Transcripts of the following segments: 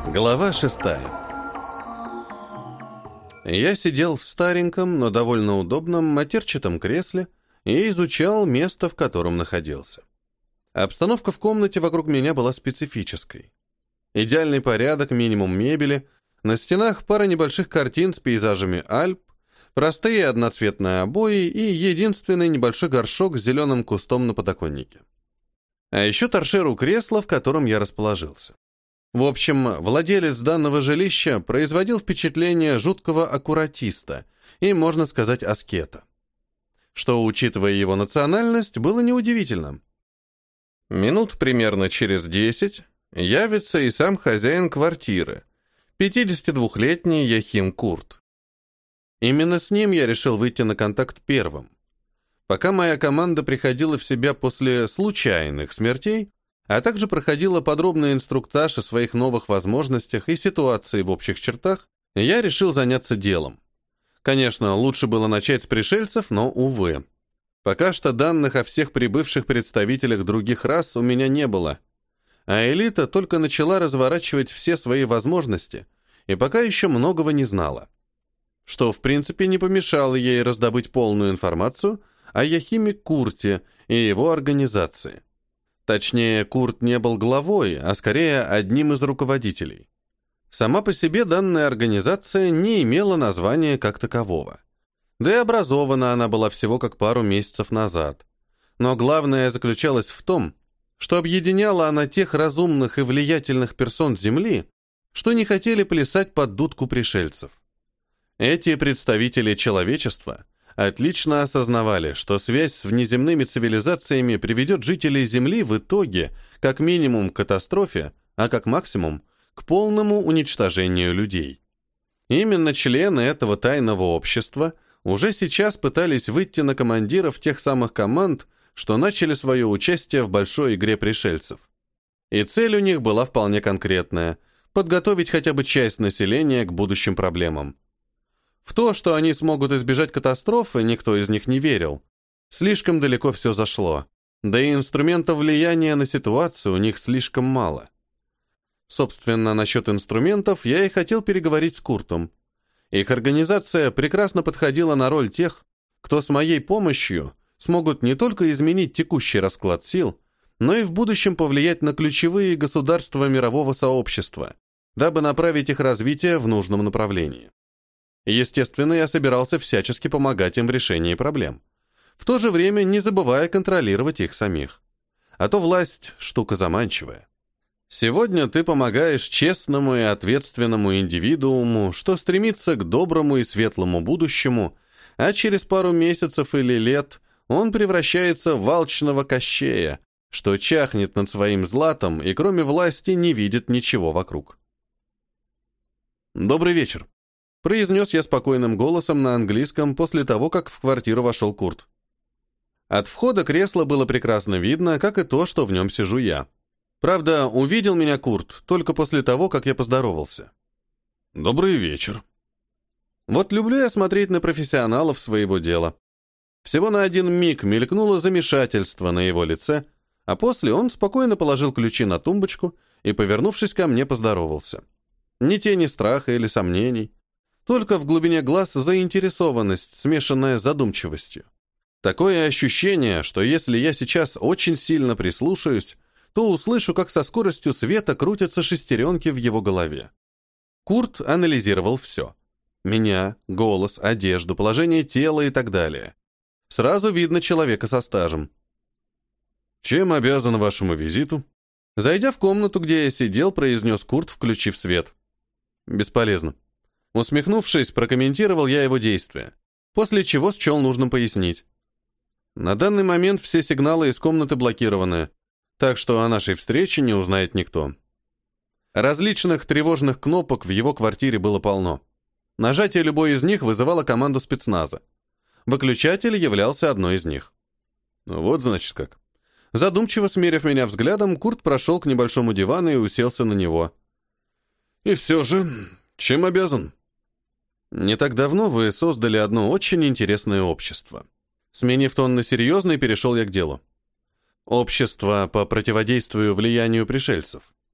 Глава 6. Я сидел в стареньком, но довольно удобном матерчатом кресле и изучал место, в котором находился. Обстановка в комнате вокруг меня была специфической. Идеальный порядок, минимум мебели, на стенах пара небольших картин с пейзажами Альп, простые одноцветные обои и единственный небольшой горшок с зеленым кустом на подоконнике. А еще торшер у кресла, в котором я расположился. В общем, владелец данного жилища производил впечатление жуткого аккуратиста и, можно сказать, аскета. Что, учитывая его национальность, было неудивительно. Минут примерно через 10 явится и сам хозяин квартиры, 52-летний Яхим Курт. Именно с ним я решил выйти на контакт первым. Пока моя команда приходила в себя после случайных смертей, а также проходила подробный инструктаж о своих новых возможностях и ситуации в общих чертах, я решил заняться делом. Конечно, лучше было начать с пришельцев, но, увы. Пока что данных о всех прибывших представителях других рас у меня не было. А элита только начала разворачивать все свои возможности, и пока еще многого не знала. Что, в принципе, не помешало ей раздобыть полную информацию о Яхиме Курте и его организации. Точнее, Курт не был главой, а скорее одним из руководителей. Сама по себе данная организация не имела названия как такового. Да и образована она была всего как пару месяцев назад. Но главное заключалось в том, что объединяла она тех разумных и влиятельных персон Земли, что не хотели плясать под дудку пришельцев. Эти представители человечества отлично осознавали, что связь с внеземными цивилизациями приведет жителей Земли в итоге как минимум к катастрофе, а как максимум к полному уничтожению людей. Именно члены этого тайного общества уже сейчас пытались выйти на командиров тех самых команд, что начали свое участие в большой игре пришельцев. И цель у них была вполне конкретная – подготовить хотя бы часть населения к будущим проблемам. В то, что они смогут избежать катастрофы, никто из них не верил. Слишком далеко все зашло. Да и инструментов влияния на ситуацию у них слишком мало. Собственно, насчет инструментов я и хотел переговорить с Куртом. Их организация прекрасно подходила на роль тех, кто с моей помощью смогут не только изменить текущий расклад сил, но и в будущем повлиять на ключевые государства мирового сообщества, дабы направить их развитие в нужном направлении. Естественно, я собирался всячески помогать им в решении проблем, в то же время не забывая контролировать их самих. А то власть – штука заманчивая. Сегодня ты помогаешь честному и ответственному индивидууму, что стремится к доброму и светлому будущему, а через пару месяцев или лет он превращается в алчного кощея, что чахнет над своим златом и кроме власти не видит ничего вокруг. «Добрый вечер», — произнес я спокойным голосом на английском после того, как в квартиру вошел Курт. От входа кресла было прекрасно видно, как и то, что в нем сижу я. Правда, увидел меня Курт только после того, как я поздоровался. «Добрый вечер». Вот люблю я смотреть на профессионалов своего дела. Всего на один миг мелькнуло замешательство на его лице, а после он спокойно положил ключи на тумбочку и, повернувшись ко мне, поздоровался. Ни тени страха или сомнений, только в глубине глаз заинтересованность, смешанная с задумчивостью. Такое ощущение, что если я сейчас очень сильно прислушаюсь, то услышу, как со скоростью света крутятся шестеренки в его голове. Курт анализировал все. Меня, голос, одежду, положение тела и так далее. Сразу видно человека со стажем. «Чем обязан вашему визиту?» Зайдя в комнату, где я сидел, произнес Курт, включив свет. «Бесполезно». Усмехнувшись, прокомментировал я его действия, после чего счел нужным пояснить. На данный момент все сигналы из комнаты блокированы, так что о нашей встрече не узнает никто. Различных тревожных кнопок в его квартире было полно. Нажатие любой из них вызывало команду спецназа. Выключатель являлся одной из них. Вот значит как. Задумчиво смерив меня взглядом, Курт прошел к небольшому дивану и уселся на него. «И все же, чем обязан?» «Не так давно вы создали одно очень интересное общество». Сменив тон на серьезный, перешел я к делу. Общество по противодействию влиянию пришельцев.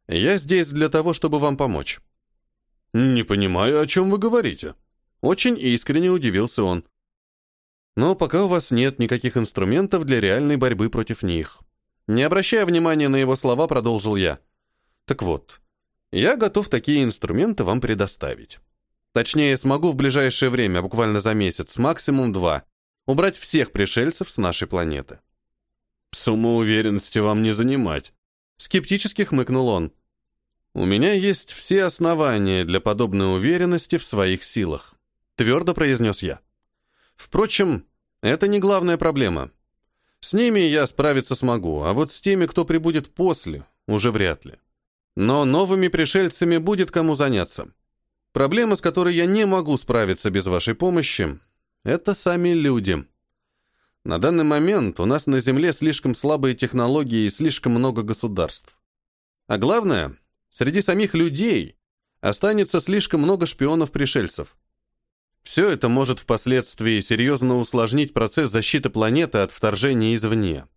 Я здесь для того, чтобы вам помочь». «Не понимаю, о чем вы говорите». Очень искренне удивился он. «Но пока у вас нет никаких инструментов для реальной борьбы против них». Не обращая внимания на его слова, продолжил я. «Так вот, я готов такие инструменты вам предоставить. Точнее, смогу в ближайшее время, буквально за месяц, максимум 2, убрать всех пришельцев с нашей планеты». «Самоуверенности вам не занимать», — скептически хмыкнул он. «У меня есть все основания для подобной уверенности в своих силах», — твердо произнес я. «Впрочем, это не главная проблема. С ними я справиться смогу, а вот с теми, кто прибудет после, уже вряд ли. Но новыми пришельцами будет кому заняться. Проблема, с которой я не могу справиться без вашей помощи, это сами люди. На данный момент у нас на Земле слишком слабые технологии и слишком много государств. А главное, среди самих людей останется слишком много шпионов-пришельцев. Все это может впоследствии серьезно усложнить процесс защиты планеты от вторжения извне.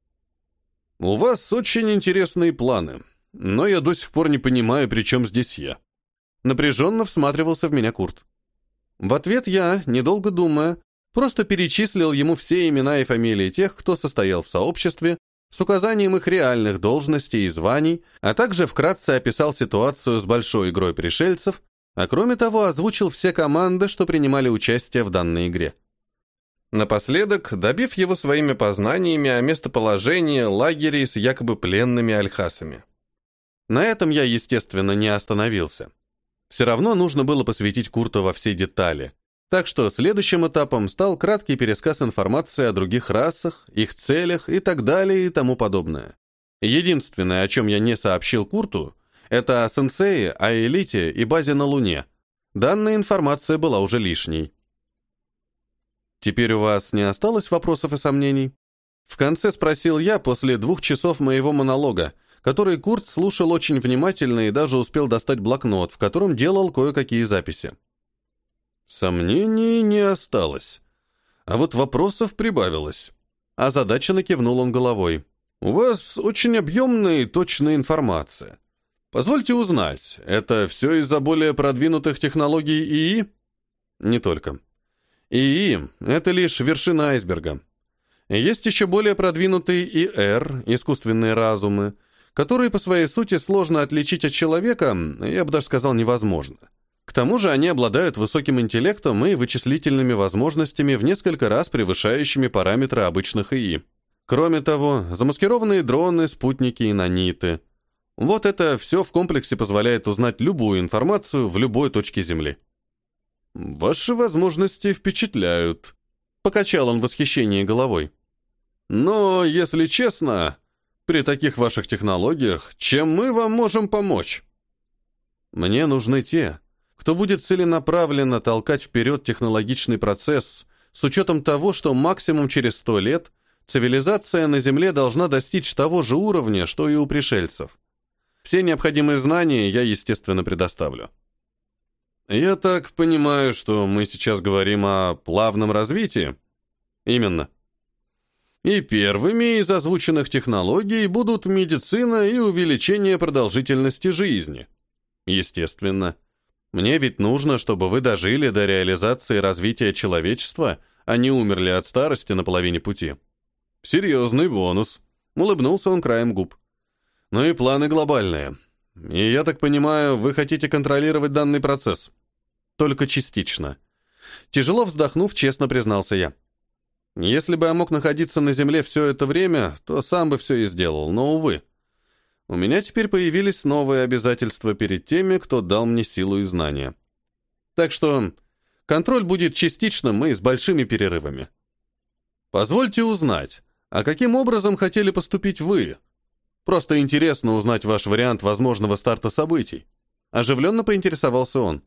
У вас очень интересные планы, но я до сих пор не понимаю, при чем здесь я. Напряженно всматривался в меня Курт. В ответ я, недолго думая, просто перечислил ему все имена и фамилии тех, кто состоял в сообществе, с указанием их реальных должностей и званий, а также вкратце описал ситуацию с большой игрой пришельцев, а кроме того озвучил все команды, что принимали участие в данной игре. Напоследок, добив его своими познаниями о местоположении лагерей с якобы пленными альхасами. На этом я, естественно, не остановился. Все равно нужно было посвятить Курта во все детали, так что следующим этапом стал краткий пересказ информации о других расах, их целях и так далее и тому подобное. Единственное, о чем я не сообщил Курту, это о сенсее, о элите и базе на Луне. Данная информация была уже лишней. «Теперь у вас не осталось вопросов и сомнений?» В конце спросил я после 2 часов моего монолога, который Курт слушал очень внимательно и даже успел достать блокнот, в котором делал кое-какие записи. «Сомнений не осталось. А вот вопросов прибавилось». Озадаченно кивнул он головой. «У вас очень объемная и точная информация. Позвольте узнать, это все из-за более продвинутых технологий ИИ?» «Не только. ИИ — это лишь вершина айсберга. Есть еще более продвинутые ИР, искусственные разумы, которые по своей сути сложно отличить от человека, я бы даже сказал, невозможно. К тому же они обладают высоким интеллектом и вычислительными возможностями в несколько раз превышающими параметры обычных ИИ. Кроме того, замаскированные дроны, спутники и наниты. Вот это все в комплексе позволяет узнать любую информацию в любой точке Земли. «Ваши возможности впечатляют», — покачал он в восхищении головой. «Но, если честно, при таких ваших технологиях, чем мы вам можем помочь?» «Мне нужны те, кто будет целенаправленно толкать вперед технологичный процесс с учетом того, что максимум через 100 лет цивилизация на Земле должна достичь того же уровня, что и у пришельцев. Все необходимые знания я, естественно, предоставлю». «Я так понимаю, что мы сейчас говорим о плавном развитии?» «Именно. И первыми из озвученных технологий будут медицина и увеличение продолжительности жизни. Естественно. Мне ведь нужно, чтобы вы дожили до реализации развития человечества, а не умерли от старости на половине пути. Серьезный бонус», — улыбнулся он краем губ. «Ну и планы глобальные. И я так понимаю, вы хотите контролировать данный процесс?» «Только частично». Тяжело вздохнув, честно признался я. «Если бы я мог находиться на Земле все это время, то сам бы все и сделал, но, увы. У меня теперь появились новые обязательства перед теми, кто дал мне силу и знания. Так что контроль будет частичным и с большими перерывами. Позвольте узнать, а каким образом хотели поступить вы? Просто интересно узнать ваш вариант возможного старта событий». Оживленно поинтересовался он.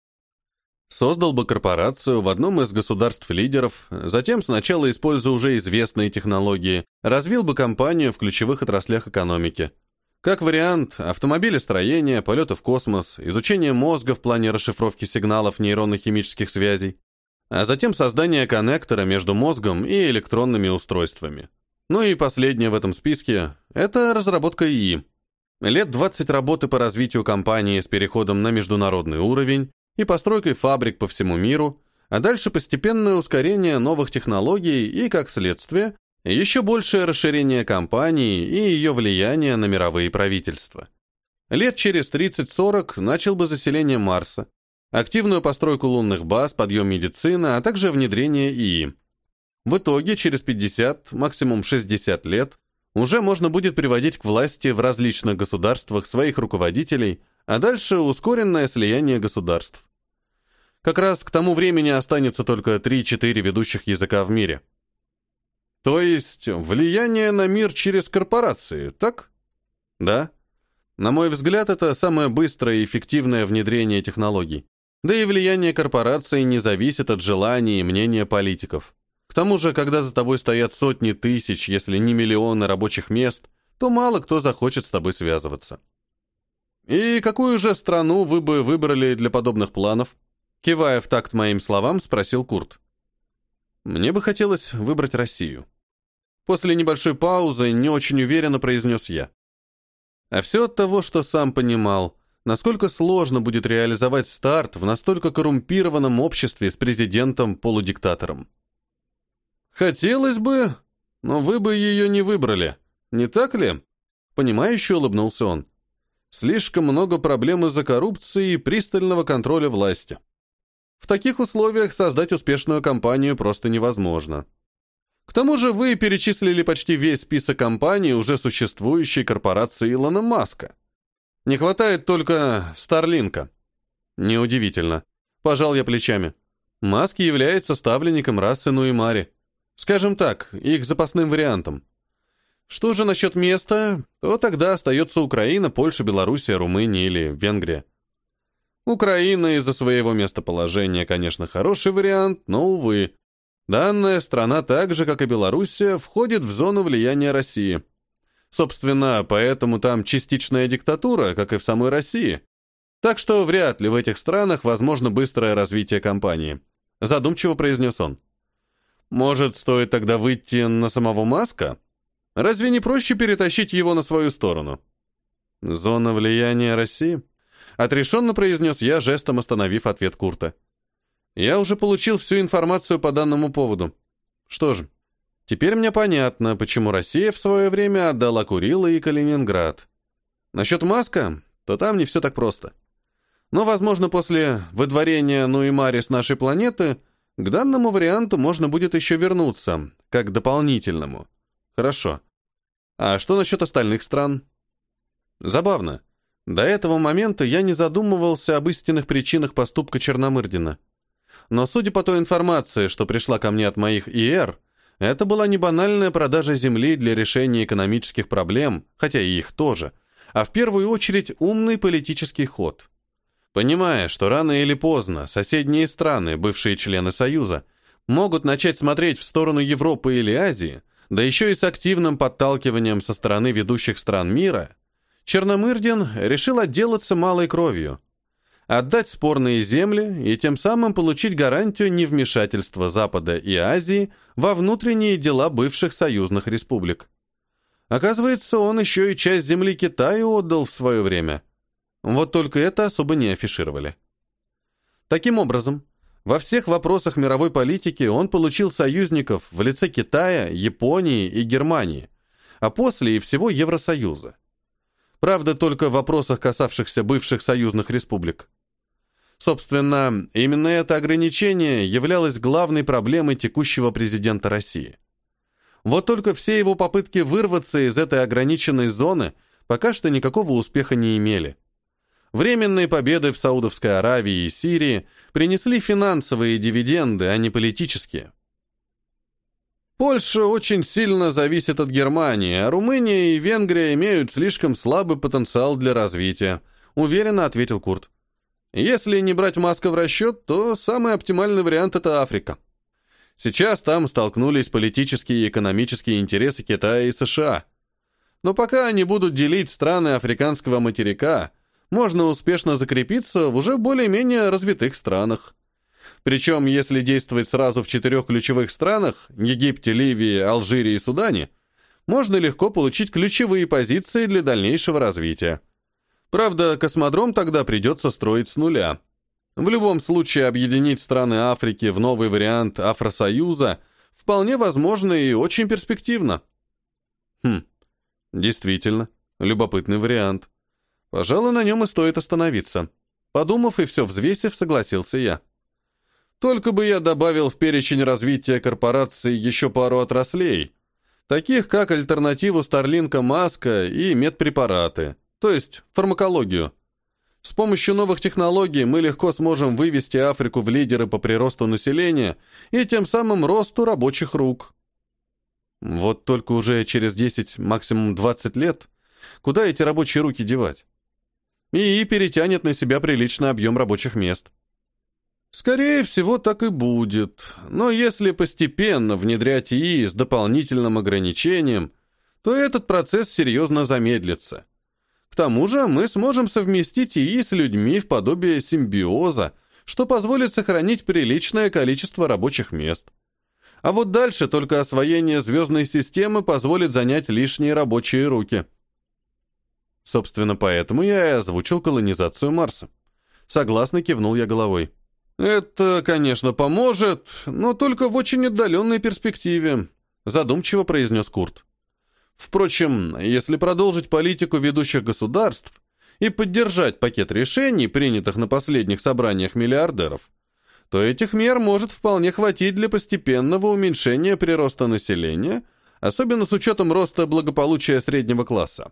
«Создал бы корпорацию в одном из государств-лидеров, затем сначала, используя уже известные технологии, развил бы компанию в ключевых отраслях экономики. Как вариант, автомобилестроение, полеты в космос, изучение мозга в плане расшифровки сигналов нейронно-химических связей, а затем создание коннектора между мозгом и электронными устройствами. Ну и последнее в этом списке – это разработка ИИ. Лет 20 работы по развитию компании с переходом на международный уровень и постройкой фабрик по всему миру, а дальше постепенное ускорение новых технологий и, как следствие, еще большее расширение компании и ее влияние на мировые правительства. Лет через 30-40 начал бы заселение Марса, активную постройку лунных баз, подъем медицины, а также внедрение ИИ. В итоге, через 50, максимум 60 лет, уже можно будет приводить к власти в различных государствах своих руководителей, а дальше ускоренное слияние государств. Как раз к тому времени останется только 3-4 ведущих языка в мире. То есть, влияние на мир через корпорации, так? Да. На мой взгляд, это самое быстрое и эффективное внедрение технологий. Да и влияние корпораций не зависит от желаний и мнения политиков. К тому же, когда за тобой стоят сотни тысяч, если не миллионы рабочих мест, то мало кто захочет с тобой связываться. И какую же страну вы бы выбрали для подобных планов? Кивая в такт моим словам, спросил Курт. Мне бы хотелось выбрать Россию. После небольшой паузы не очень уверенно произнес я. А все от того, что сам понимал, насколько сложно будет реализовать старт в настолько коррумпированном обществе с президентом-полудиктатором. Хотелось бы, но вы бы ее не выбрали, не так ли? Понимающе улыбнулся он. Слишком много проблем из-за коррупции и пристального контроля власти. В таких условиях создать успешную компанию просто невозможно. К тому же вы перечислили почти весь список компаний уже существующей корпорации Илона Маска. Не хватает только Старлинка. Неудивительно. Пожал я плечами. Маск является ставленником расы Нуймари. Скажем так, их запасным вариантом. Что же насчет места, то тогда остается Украина, Польша, Белоруссия, Румыния или Венгрия. Украина из-за своего местоположения, конечно, хороший вариант, но, увы, данная страна, так же, как и Белоруссия, входит в зону влияния России. Собственно, поэтому там частичная диктатура, как и в самой России. Так что вряд ли в этих странах возможно быстрое развитие компании. Задумчиво произнес он. Может, стоит тогда выйти на самого Маска? Разве не проще перетащить его на свою сторону? Зона влияния России? Отрешенно произнес я, жестом остановив ответ Курта. Я уже получил всю информацию по данному поводу. Что же, теперь мне понятно, почему Россия в свое время отдала Курилы и Калининград. Насчет Маска, то там не все так просто. Но, возможно, после выдворения Нуймари с нашей планеты к данному варианту можно будет еще вернуться, как к дополнительному. Хорошо. А что насчет остальных стран? Забавно. До этого момента я не задумывался об истинных причинах поступка Черномырдина. Но судя по той информации, что пришла ко мне от моих ИР, это была не банальная продажа земли для решения экономических проблем, хотя и их тоже, а в первую очередь умный политический ход. Понимая, что рано или поздно соседние страны, бывшие члены Союза, могут начать смотреть в сторону Европы или Азии, да еще и с активным подталкиванием со стороны ведущих стран мира, Черномырдин решил отделаться малой кровью, отдать спорные земли и тем самым получить гарантию невмешательства Запада и Азии во внутренние дела бывших союзных республик. Оказывается, он еще и часть земли Китаю отдал в свое время. Вот только это особо не афишировали. Таким образом, во всех вопросах мировой политики он получил союзников в лице Китая, Японии и Германии, а после и всего Евросоюза. Правда, только в вопросах, касавшихся бывших союзных республик. Собственно, именно это ограничение являлось главной проблемой текущего президента России. Вот только все его попытки вырваться из этой ограниченной зоны пока что никакого успеха не имели. Временные победы в Саудовской Аравии и Сирии принесли финансовые дивиденды, а не политические. Польша очень сильно зависит от Германии, а Румыния и Венгрия имеют слишком слабый потенциал для развития, уверенно ответил Курт. Если не брать Маска в расчет, то самый оптимальный вариант – это Африка. Сейчас там столкнулись политические и экономические интересы Китая и США. Но пока они будут делить страны африканского материка, можно успешно закрепиться в уже более-менее развитых странах. Причем, если действовать сразу в 4 ключевых странах – Египте, Ливии, Алжире и Судане – можно легко получить ключевые позиции для дальнейшего развития. Правда, космодром тогда придется строить с нуля. В любом случае, объединить страны Африки в новый вариант Афросоюза вполне возможно и очень перспективно. Действительно, любопытный вариант. Пожалуй, на нем и стоит остановиться. Подумав и все взвесив, согласился я. Только бы я добавил в перечень развития корпорации еще пару отраслей, таких как альтернативу Старлинка Маска и медпрепараты, то есть фармакологию. С помощью новых технологий мы легко сможем вывести Африку в лидеры по приросту населения и тем самым росту рабочих рук. Вот только уже через 10, максимум 20 лет, куда эти рабочие руки девать? ИИ перетянет на себя приличный объем рабочих мест. Скорее всего, так и будет. Но если постепенно внедрять ИИ с дополнительным ограничением, то этот процесс серьезно замедлится. К тому же мы сможем совместить ИИ с людьми в подобие симбиоза, что позволит сохранить приличное количество рабочих мест. А вот дальше только освоение звездной системы позволит занять лишние рабочие руки. Собственно, поэтому я и озвучил колонизацию Марса. Согласно кивнул я головой. Это, конечно, поможет, но только в очень отдаленной перспективе, задумчиво произнес Курт. Впрочем, если продолжить политику ведущих государств и поддержать пакет решений, принятых на последних собраниях миллиардеров, то этих мер может вполне хватить для постепенного уменьшения прироста населения, особенно с учетом роста благополучия среднего класса.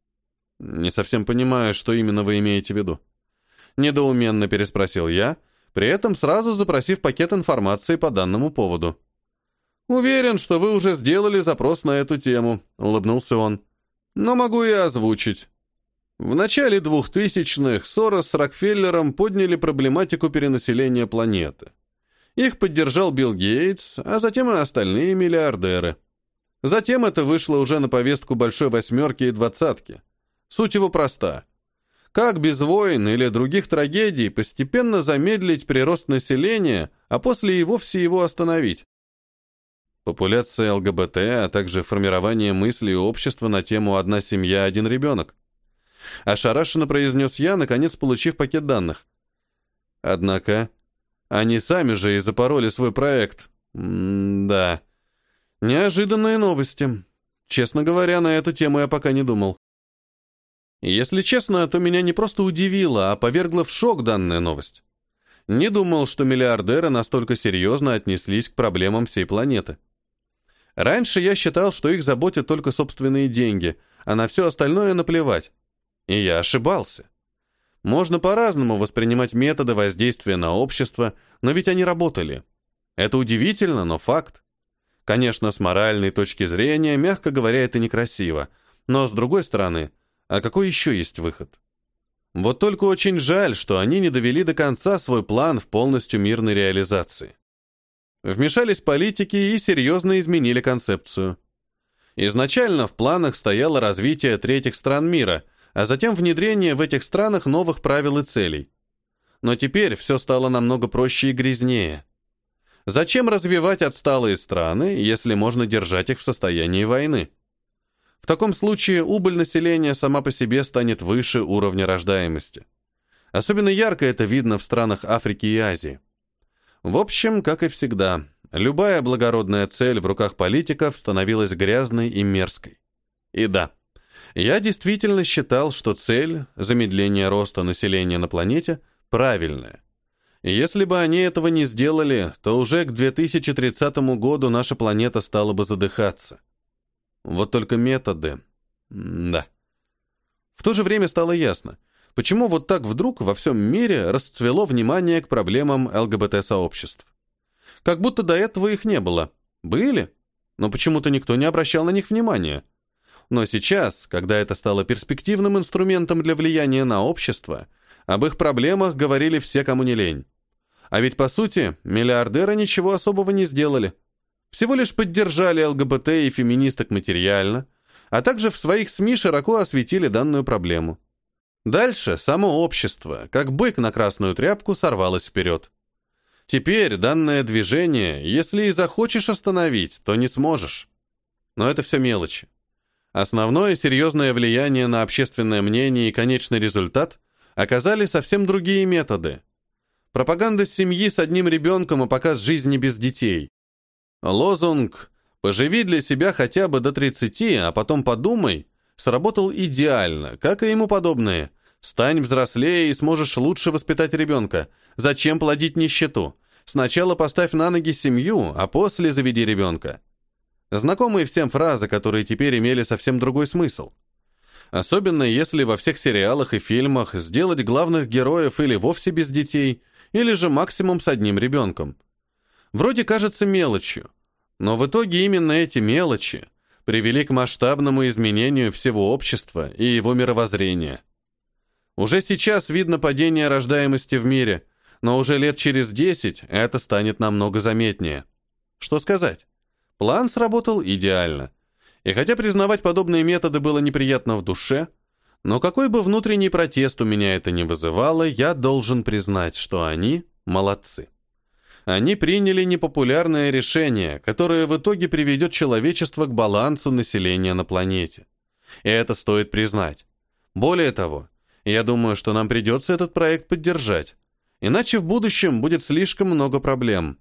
Не совсем понимаю, что именно вы имеете в виду. Недоуменно переспросил я, при этом сразу запросив пакет информации по данному поводу. «Уверен, что вы уже сделали запрос на эту тему», — улыбнулся он. «Но могу и озвучить. В начале 2000-х Сорос с Рокфеллером подняли проблематику перенаселения планеты. Их поддержал Билл Гейтс, а затем и остальные миллиардеры. Затем это вышло уже на повестку Большой Восьмерки и Двадцатки. Суть его проста. Как без войн или других трагедий постепенно замедлить прирост населения, а после и вовсе его остановить? Популяция ЛГБТ, а также формирование мыслей общества на тему «одна семья, один ребенок». Ошарашенно произнес я, наконец получив пакет данных. Однако, они сами же и запороли свой проект. Да. Неожиданные новости. Честно говоря, на эту тему я пока не думал. Если честно, то меня не просто удивила, а повергла в шок данная новость. Не думал, что миллиардеры настолько серьезно отнеслись к проблемам всей планеты. Раньше я считал, что их заботят только собственные деньги, а на все остальное наплевать. И я ошибался. Можно по-разному воспринимать методы воздействия на общество, но ведь они работали. Это удивительно, но факт. Конечно, с моральной точки зрения, мягко говоря, это некрасиво. Но с другой стороны, а какой еще есть выход? Вот только очень жаль, что они не довели до конца свой план в полностью мирной реализации. Вмешались политики и серьезно изменили концепцию. Изначально в планах стояло развитие третьих стран мира, а затем внедрение в этих странах новых правил и целей. Но теперь все стало намного проще и грязнее. Зачем развивать отсталые страны, если можно держать их в состоянии войны? В таком случае убыль населения сама по себе станет выше уровня рождаемости. Особенно ярко это видно в странах Африки и Азии. В общем, как и всегда, любая благородная цель в руках политиков становилась грязной и мерзкой. И да, я действительно считал, что цель замедления роста населения на планете правильная. И если бы они этого не сделали, то уже к 2030 году наша планета стала бы задыхаться. Вот только методы... Да. В то же время стало ясно, почему вот так вдруг во всем мире расцвело внимание к проблемам ЛГБТ-сообществ. Как будто до этого их не было. Были, но почему-то никто не обращал на них внимания. Но сейчас, когда это стало перспективным инструментом для влияния на общество, об их проблемах говорили все, кому не лень. А ведь, по сути, миллиардеры ничего особого не сделали. Всего лишь поддержали ЛГБТ и феминисток материально, а также в своих СМИ широко осветили данную проблему. Дальше само общество, как бык на красную тряпку, сорвалось вперед. Теперь данное движение, если и захочешь остановить, то не сможешь. Но это все мелочи. Основное серьезное влияние на общественное мнение и конечный результат оказали совсем другие методы. Пропаганда семьи с одним ребенком и показ жизни без детей. Лозунг «Поживи для себя хотя бы до 30, а потом подумай» сработал идеально, как и ему подобные. Стань взрослее и сможешь лучше воспитать ребенка. Зачем плодить нищету? Сначала поставь на ноги семью, а после заведи ребенка. Знакомые всем фразы, которые теперь имели совсем другой смысл. Особенно если во всех сериалах и фильмах сделать главных героев или вовсе без детей, или же максимум с одним ребенком. Вроде кажется мелочью, но в итоге именно эти мелочи привели к масштабному изменению всего общества и его мировоззрения. Уже сейчас видно падение рождаемости в мире, но уже лет через 10 это станет намного заметнее. Что сказать? План сработал идеально. И хотя признавать подобные методы было неприятно в душе, но какой бы внутренний протест у меня это ни вызывало, я должен признать, что они молодцы. Они приняли непопулярное решение, которое в итоге приведет человечество к балансу населения на планете. И это стоит признать. Более того, я думаю, что нам придется этот проект поддержать, иначе в будущем будет слишком много проблем.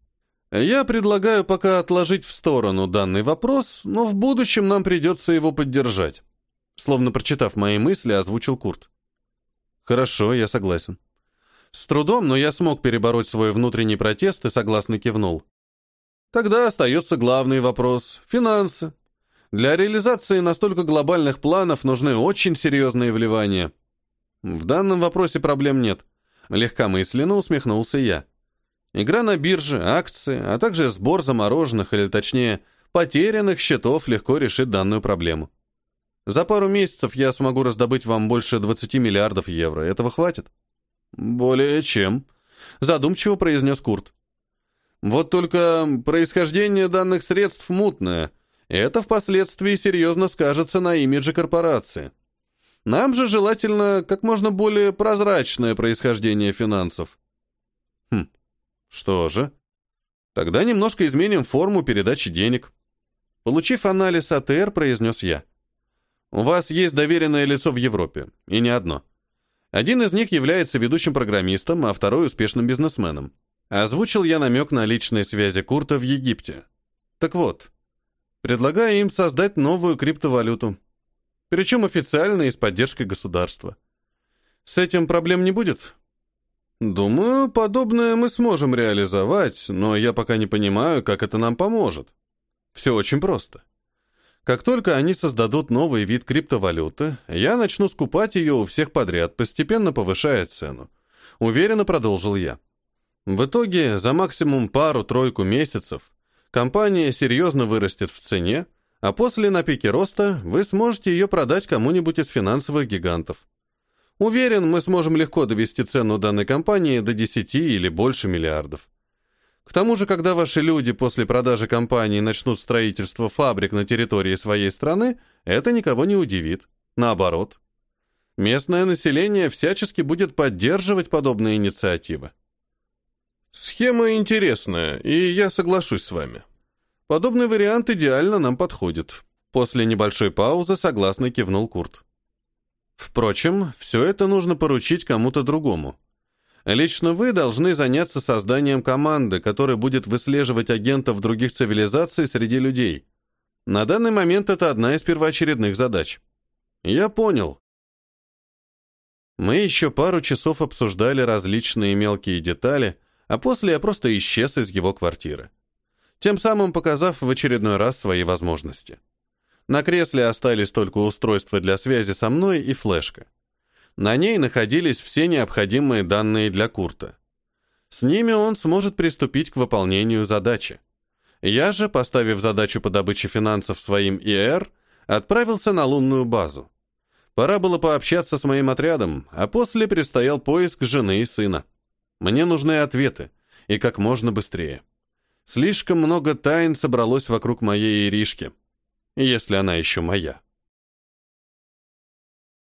Я предлагаю пока отложить в сторону данный вопрос, но в будущем нам придется его поддержать. Словно прочитав мои мысли, озвучил Курт. Хорошо, я согласен. С трудом, но я смог перебороть свой внутренний протест и согласно кивнул. Тогда остается главный вопрос – финансы. Для реализации настолько глобальных планов нужны очень серьезные вливания. В данном вопросе проблем нет. Легкомысленно усмехнулся я. Игра на бирже, акции, а также сбор замороженных, или точнее, потерянных счетов легко решит данную проблему. За пару месяцев я смогу раздобыть вам больше 20 миллиардов евро. Этого хватит? Более чем, задумчиво произнес Курт. Вот только происхождение данных средств мутное. Это впоследствии серьезно скажется на имидже корпорации. Нам же желательно как можно более прозрачное происхождение финансов. Что же? Тогда немножко изменим форму передачи денег. Получив анализ АТР, произнес я. У вас есть доверенное лицо в Европе, и не одно. Один из них является ведущим программистом, а второй успешным бизнесменом. Озвучил я намек на личные связи Курта в Египте. Так вот, предлагаю им создать новую криптовалюту. Причем официально и с поддержкой государства. С этим проблем не будет? Думаю, подобное мы сможем реализовать, но я пока не понимаю, как это нам поможет. Все очень просто. Как только они создадут новый вид криптовалюты, я начну скупать ее у всех подряд, постепенно повышая цену. Уверенно продолжил я. В итоге, за максимум пару-тройку месяцев, компания серьезно вырастет в цене, а после на пике роста вы сможете ее продать кому-нибудь из финансовых гигантов. Уверен, мы сможем легко довести цену данной компании до 10 или больше миллиардов. К тому же, когда ваши люди после продажи компании начнут строительство фабрик на территории своей страны, это никого не удивит. Наоборот. Местное население всячески будет поддерживать подобные инициативы. Схема интересная, и я соглашусь с вами. Подобный вариант идеально нам подходит. После небольшой паузы согласно кивнул Курт. Впрочем, все это нужно поручить кому-то другому. Лично вы должны заняться созданием команды, которая будет выслеживать агентов других цивилизаций среди людей. На данный момент это одна из первоочередных задач. Я понял. Мы еще пару часов обсуждали различные мелкие детали, а после я просто исчез из его квартиры, тем самым показав в очередной раз свои возможности. На кресле остались только устройства для связи со мной и флешка. На ней находились все необходимые данные для Курта. С ними он сможет приступить к выполнению задачи. Я же, поставив задачу по добыче финансов своим ИР, отправился на лунную базу. Пора было пообщаться с моим отрядом, а после предстоял поиск жены и сына. Мне нужны ответы, и как можно быстрее. Слишком много тайн собралось вокруг моей Иришки, если она еще моя.